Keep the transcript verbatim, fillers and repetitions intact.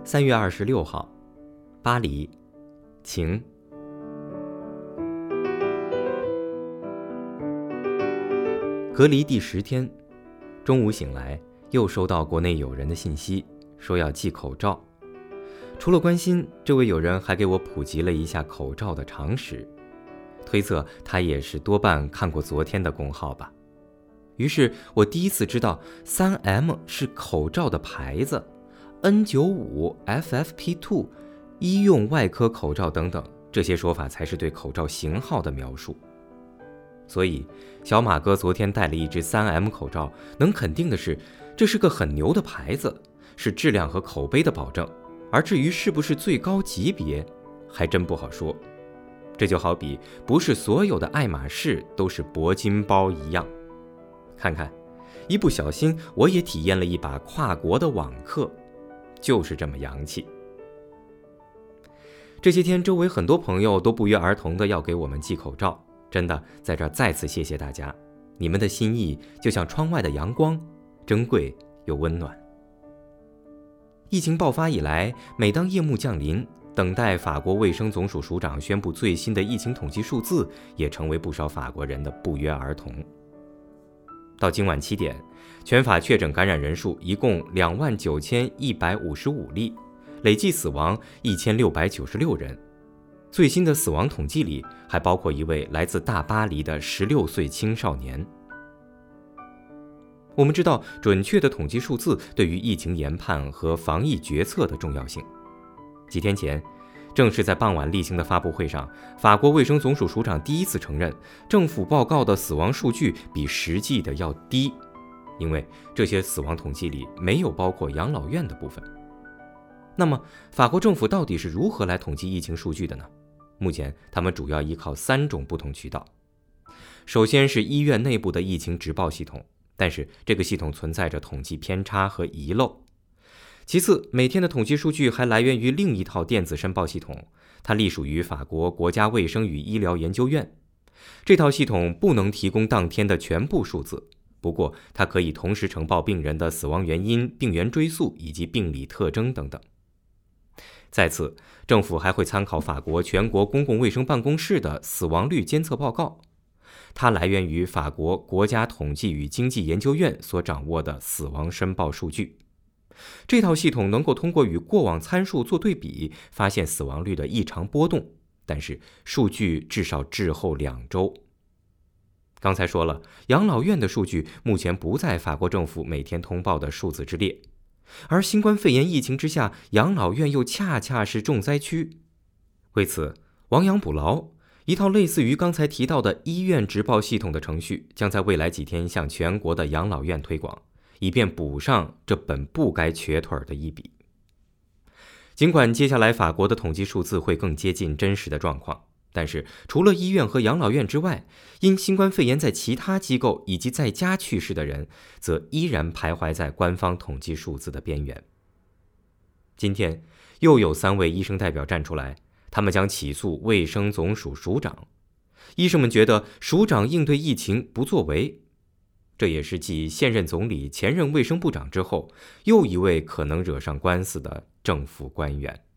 三月二十六号，巴黎，晴。隔离第十天，中午醒来，又收到国内友人的信息，说要寄口罩。除了关心，这位友人还给我普及了一下口罩的常识，推测他也是多半看过昨天的公号吧。于是我第一次知道 三 M 是口罩的牌子， N 九十五、F F P 二、医用外科口罩等等，这些说法才是对口罩型号的描述。所以小马哥昨天带了一只 三 M 口罩，能肯定的是，这是个很牛的牌子，是质量和口碑的保证。而至于是不是最高级别，还真不好说。这就好比不是所有的爱马仕都是铂金包一样。看看，一不小心我也体验了一把跨国的网课，就是这么洋气。这些天周围很多朋友都不约而同的要给我们寄口罩，真的在这儿再次谢谢大家，你们的心意就像窗外的阳光，珍贵又温暖。疫情爆发以来，每当夜幕降临，等待法国卫生总署署长宣布最新的疫情统计数字，也成为不少法国人的不约而同。到今晚七点，全法确诊感染人数一共两万九千一百五十五例，累计死亡一千六百九十六人。最新的死亡统计里还包括一位来自大巴黎的十六岁青少年。我们知道准确的统计数字对于疫情研判和防疫决策的重要性。几天前，正是在傍晚例行的发布会上，法国卫生总署署长第一次承认，政府报告的死亡数据比实际的要低，因为这些死亡统计里没有包括养老院的部分。那么，法国政府到底是如何来统计疫情数据的呢？目前，他们主要依靠三种不同渠道。首先是医院内部的疫情直报系统，但是这个系统存在着统计偏差和遗漏。其次，每天的统计数据还来源于另一套电子申报系统，它隶属于法国国家卫生与医疗研究院。这套系统不能提供当天的全部数字，不过它可以同时呈报病人的死亡原因、病源追溯以及病理特征等等。再次，政府还会参考法国全国公共卫生办公室的死亡率监测报告，它来源于法国国家统计与经济研究院所掌握的死亡申报数据。这套系统能够通过与过往参数做对比，发现死亡率的异常波动，但是数据至少滞后两周。刚才说了，养老院的数据目前不在法国政府每天通报的数字之列，而新冠肺炎疫情之下，养老院又恰恰是重灾区。为此，亡羊补牢，一套类似于刚才提到的医院直报系统的程序，将在未来几天向全国的养老院推广，以便补上这本不该瘸腿的一笔。尽管接下来法国的统计数字会更接近真实的状况，但是除了医院和养老院之外，因新冠肺炎在其他机构以及在家去世的人，则依然徘徊在官方统计数字的边缘。今天又有三位医生代表站出来，他们将起诉卫生总署署长。医生们觉得署长应对疫情不作为，这也是继现任总理、前任卫生部长之后，又一位可能惹上官司的政府官员。